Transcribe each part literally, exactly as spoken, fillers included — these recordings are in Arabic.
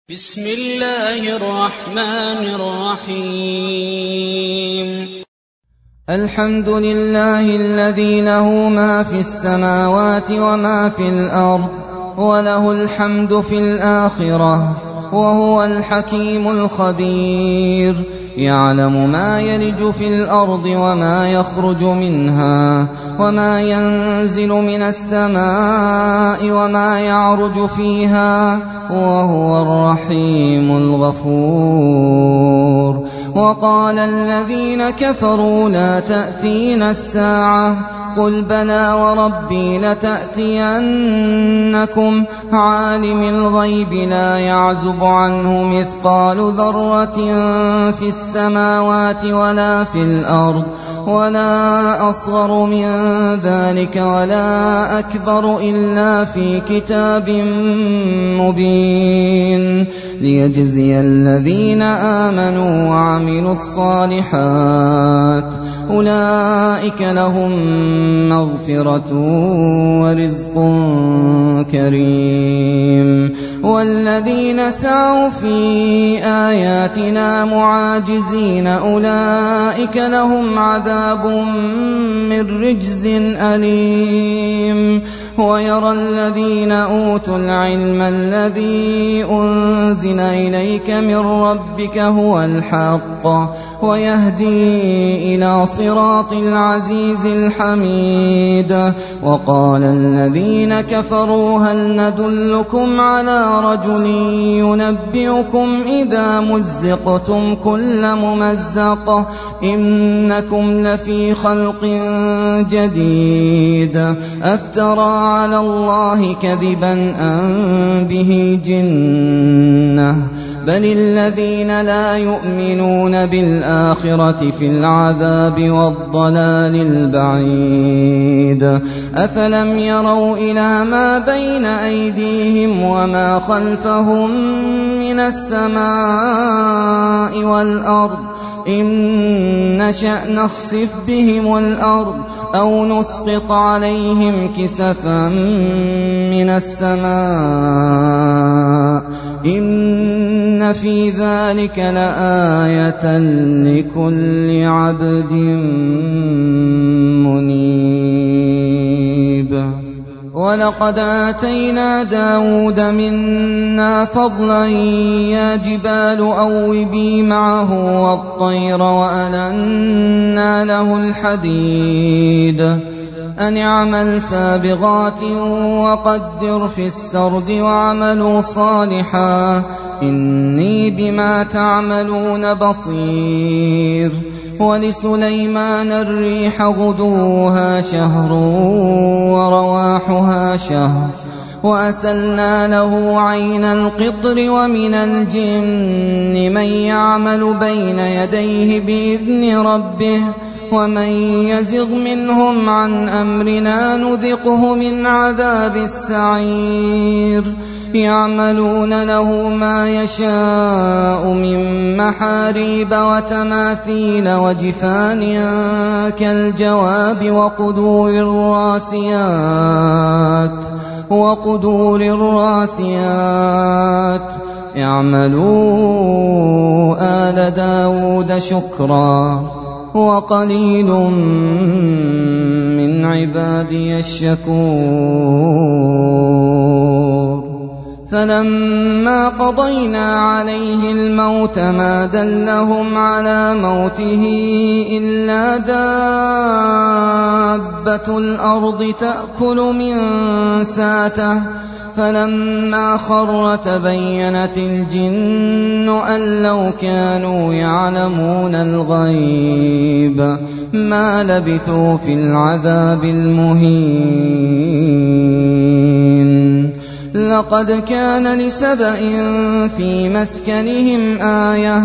بسم الله الرحمن الرحيم. الحمد لله الذي له ما في السماوات وما في الأرض وله الحمد في الآخرة وهو الحكيم الخبير. يعلم ما يلج في الأرض وما يخرج منها وما ينزل من السماء وما يعرج فيها وهو الرحيم الغفور. وقال الذين كفروا لا تأتينا الساعة قل بلى وربي لتأتينكم عالم الغيب لا يعزب عنه مثقال ذرة في السماوات ولا في الأرض ولا أصغر من ذلك ولا أكبر إلا في كتاب مبين ليجزي الذين آمنوا وعملوا الصالحات أولئك لهم مغفرة ورزق كريم. والذين سعوا في آياتنا معاجزين أولئك لهم عذاب من رجز أليم. ويرى الذين أوتوا العلم الذي أنزل إليك من ربك هو الحق ويهدي إلى صراط العزيز الحميد. وقال الذين كفروا هل ندلكم على رجل ينبئكم إذا مزقتم كل ممزق إنكم لفي خلق جديد أفترى على الله كذبا أم به جنة بل الذين لا يؤمنون بالآخرة في العذاب والضلال البعيد. أفلم يروا إلى ما بين أيديهم وما خلفهم من السماء والأرض إن نشأ نخسف بهم الأرض أو نسقط عليهم كسفا من السماء إن في ذلك لآية لكل عبد منيب. ولقد آتينا داود منا فضلا يا جبال أوبي معه والطير وألنا له الحديد أن اعمل سابغات وقدر في السرد واعملوا صالحا إني بما تعملون بصير. ولسليمان الريح غدوها شهر ورواحها شهر وأسلنا له عين القطر ومن الجن من يعمل بين يديه بإذن ربه ومن يزغ منهم عن أمرنا نذقه من عذاب السعير. يعملون له ما يشاء من محاريب وتماثيل وجفان كالجواب وقدور الراسيات وقدور الراسيات اعملوا آل داود شكرا وقليل من عبادي الشكور. فلما قضينا عليه الموت ما دلهم على موته إلا دابة الأرض تأكل من ساته فلما خر تبينت الجن أن لو كانوا يعلمون الغيب ما لبثوا في العذاب المهين. لقد كان لسبأ في مسكنهم آية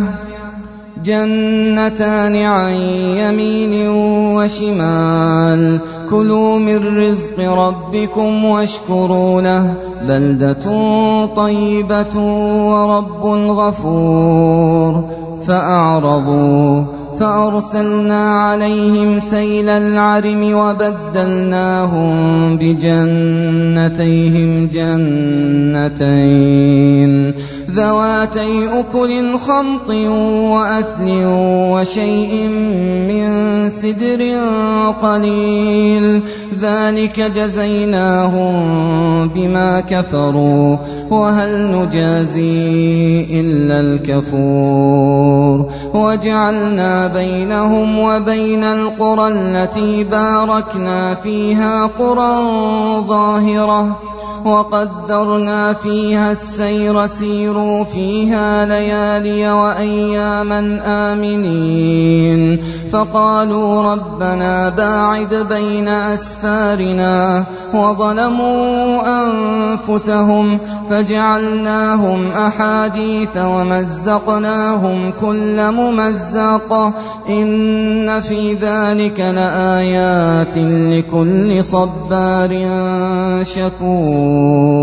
جنتان عن يمين وشمال كلوا من رزق ربكم واشكروا له بلدة طيبة ورب غفور. فأعرضوا فأرسلنا عليهم سيل العرم وبدلناهم بجنتيهم جنتين ذواتي أكل خمط وأثل وشيء من سدر قليل ذلك جزيناهم بما كفروا وهل نجازي إلا الكفور وجعلنا بينهم وبين القرى التي باركنا فيها قرى ظاهرة وقدرنا فيها السير سيروا فيها ليالي وأياما آمنين فقالوا ربنا باعد بين أسفارنا وظلموا أنفسهم فجعلناهم أحاديث ومزقناهم كل ممزق إن في ذلك لآيات لكل صبار شكور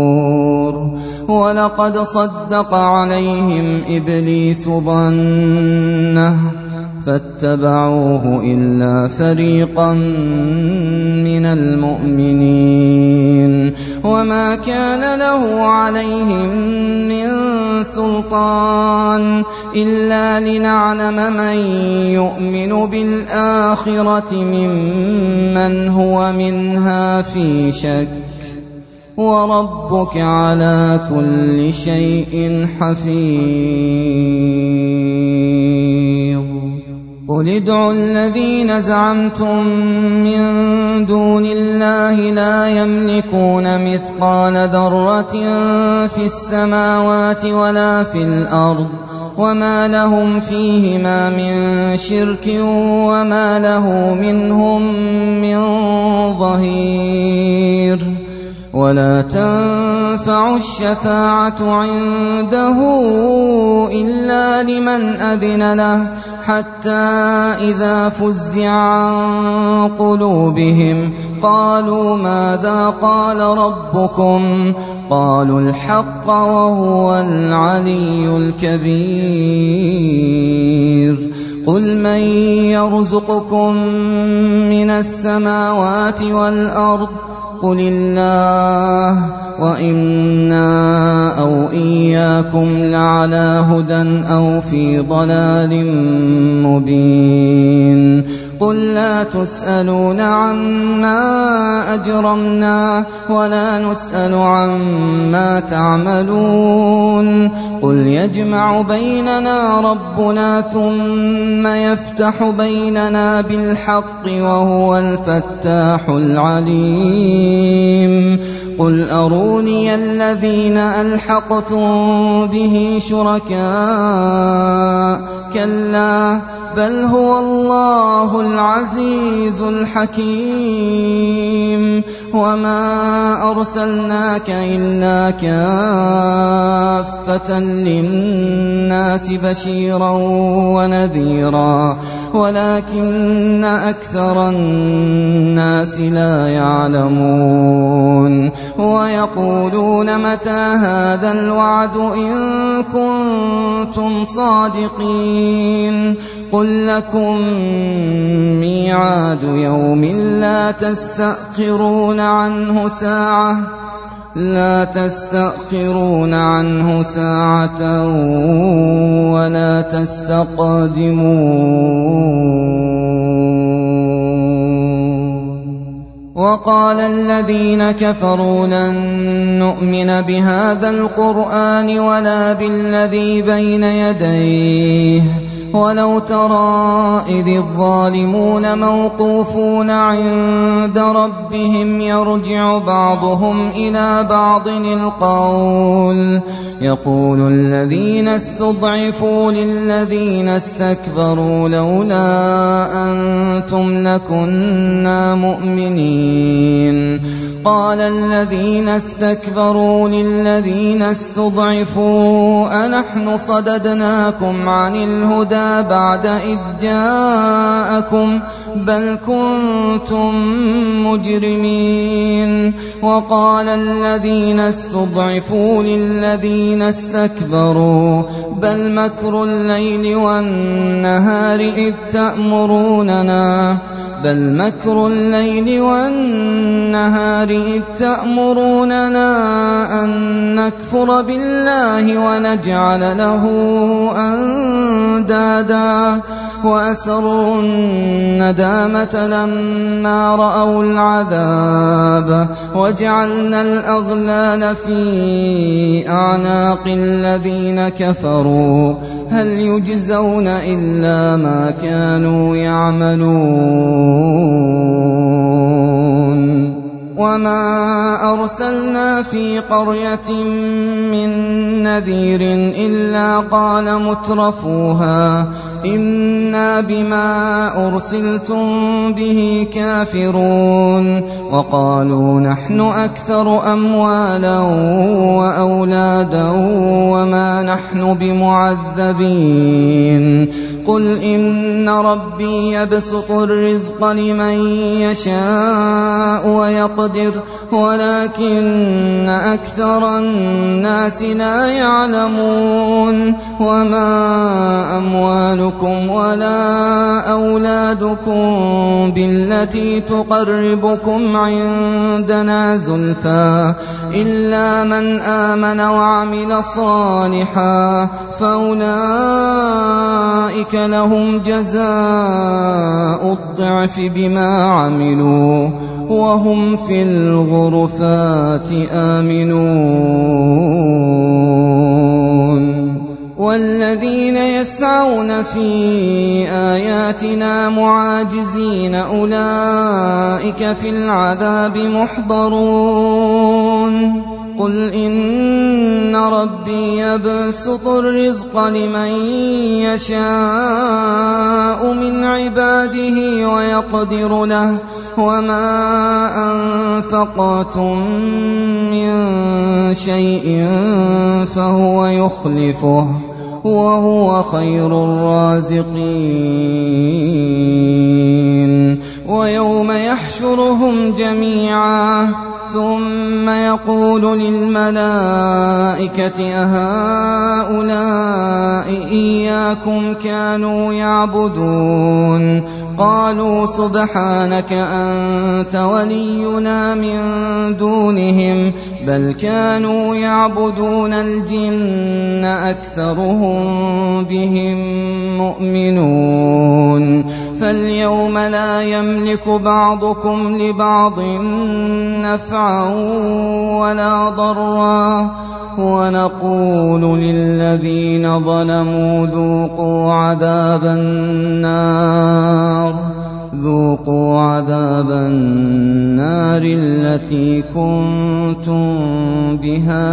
ولقد صدق عليهم إبليس ظنه فاتبعوه إلا فريقا من المؤمنين وما كان له عليهم من سلطان إلا لنعلم من يؤمن بالآخرة ممن هو منها في شك وربك على كل شيء حفيظ قل ادعوا الذين زعمتم من دون الله لا يملكون مثقال ذرة في السماوات ولا في الأرض وما لهم فيهما من شرك وما له منهم من ظهير ولا تنفع الشفاعة عنده إلا لمن أذن له حتى إذا فزع عن قلوبهم قالوا ماذا قال ربكم قالوا الحق وهو العلي الكبير قل من يرزقكم من السماوات والأرض قل الله وإنا أو إياكم لعلى هدى أو في ضلال مبين قل لا تسألون عما أجرمنا ولا نسأل عما تعملون قل يجمع بيننا ربنا ثم يفتح بيننا بالحق وهو الفتاح العليم قل أروني الذين ألحقتم به شركاء كلا بل هو الله العزيز الحكيم وما أرسلناك إلا كافة للناس بشيرا ونذيرا ولكن أكثر الناس لا يعلمون ويقولون متى هذا الوعد إن كنتم صادقين قل لكم ميعاد يوم لا تستأخرون عنه ساعة لا تستأخرون عنه ساعة ولا تستقدمون وقال الذين كفروا لن نؤمن بهذا القرآن ولا بالذي بين يديه ولو ترى إذ الظالمون موقوفون عند ربهم يرجع بعضهم إلى بعض القول يقول الذين استضعفوا للذين استكبروا لولا أنتم لكنا مؤمنين قال الذين استكبروا للذين استضعفوا أنحن صددناكم عن الهدى بعد إذ جاءكم بل كنتم مجرمين وقال الذين استضعفوا للذين استكبروا بل مكر الليل والنهار إذ تأمروننا بل مكر الليل والنهار إذ تأمروننا أن نكفر بالله ونجعل له أندادا وأسروا الندامة لما رأوا العذاب وجعلنا الأغلال في أعناق الذين كفروا هل يجزون إلا ما كانوا يعملون وما أرسلنا في قرية من نذير إلا قال مترفوها إنا بما أرسلتم به كافرون وقالوا نحن أكثر أموالا وأولادا وما نحن بمعذبين قل إن ربي يبسط الرزق لمن يشاء ويقدر ولكن أكثر الناس لا يعلمون وما أموالكم ولا أولادكم بالتي تقربكم عندنا زلفى إلا من آمن وعمل صالحا فأولئك لهم جزاء الضعف بما عملوا وهم في الغرفات آمنون والذين يسعون في آياتنا معاجزين أولئك في العذاب محضرون قل إن ربي يبسط الرزق لمن يشاء من عباده ويقدر له وما أنفقتم من شيء فهو يخلفه وهو خير الرازقين ويوم يحشرهم جميعا ثم يقول للملائكة أهؤلاء إياكم كانوا يعبدون قالوا سبحانك أنت ولينا من دونهم بل كانوا يعبدون الجن أكثرهم بهم مؤمنون فاليوم لا يملك بعضكم لبعض نفعا ولا ضرا ونقول للذين ظلموا ذوقوا عذاب النار ذوقوا عذاب النار التي كنتم بها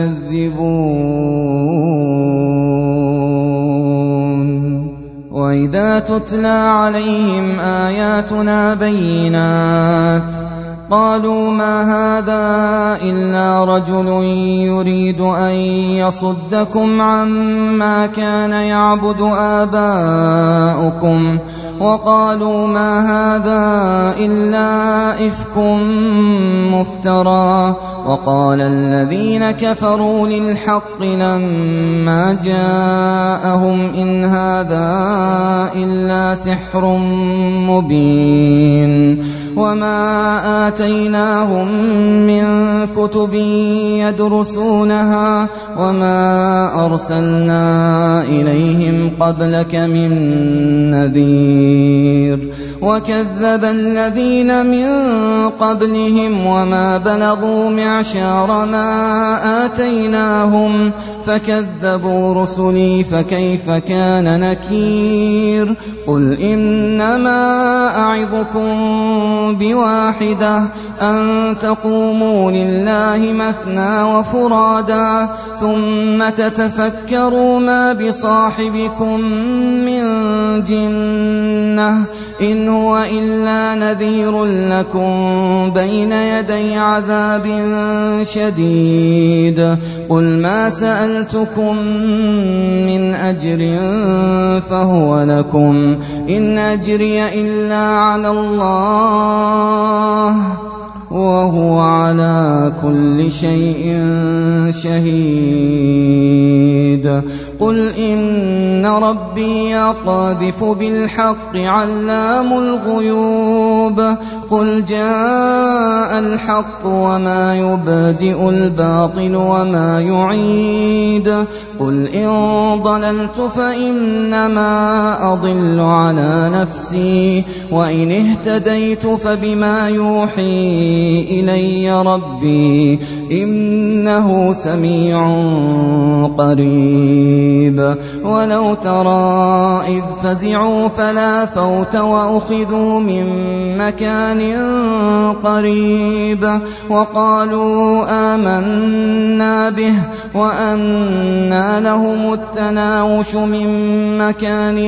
تكذبون وإذا تتلى عليهم آياتنا بينات قالوا ما هذا إلا رجل يريد أن يصدكم عما كان يعبد آباؤكم وقالوا ما هذا إلا إفك مفترى وقال الذين كفروا للحق لما جاءهم إن هذا إلا سحر مبين وما آتيناهم من كتب يدرسونها وما أرسلنا إليهم قبلك من نذير وكذب الذين من قبلهم وما بلغوا معشار ما آتيناهم فكذبوا رسلي فكيف كان نكير قل إنما أعظكم بواحدة أن تقوموا لله مثنى وفرادا ثم تتفكروا ما بصاحبكم من جنة إن هو إلا نذير لكم بين يدي عذاب شديد قل ما سألتكم من أجر فهو لكم إن أجري إلا على الله وهو على كل شيء شهيد. قل إن ربي يقذف بالحق علام الغيوب. قل جاء الحق وما يبدئ الباطل وما يعيد. قل إن ضللت فإنما أضل على نفسي وإن اهتديت فبما يوحي إلي ربي إنه سميع قريب. ولو ترى إذ فزعوا فلا فوت وأخذوا من مكان قريب وقالوا آمنا به وأنى لهم التناوش من مكان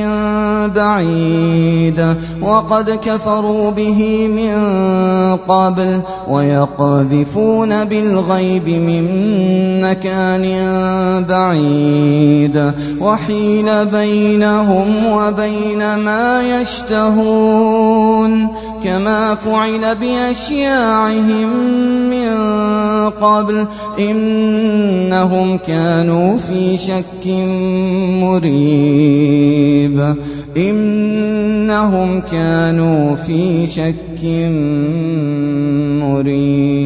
بعيد وقد كفروا به من قبل ويقذفون بالغيب من مكان بعيد وحيل بينهم وبين ما يشتهون كما فعل بأشياعهم من قبل إنهم كانوا في شك مريب إنهم كانوا في شك مريب.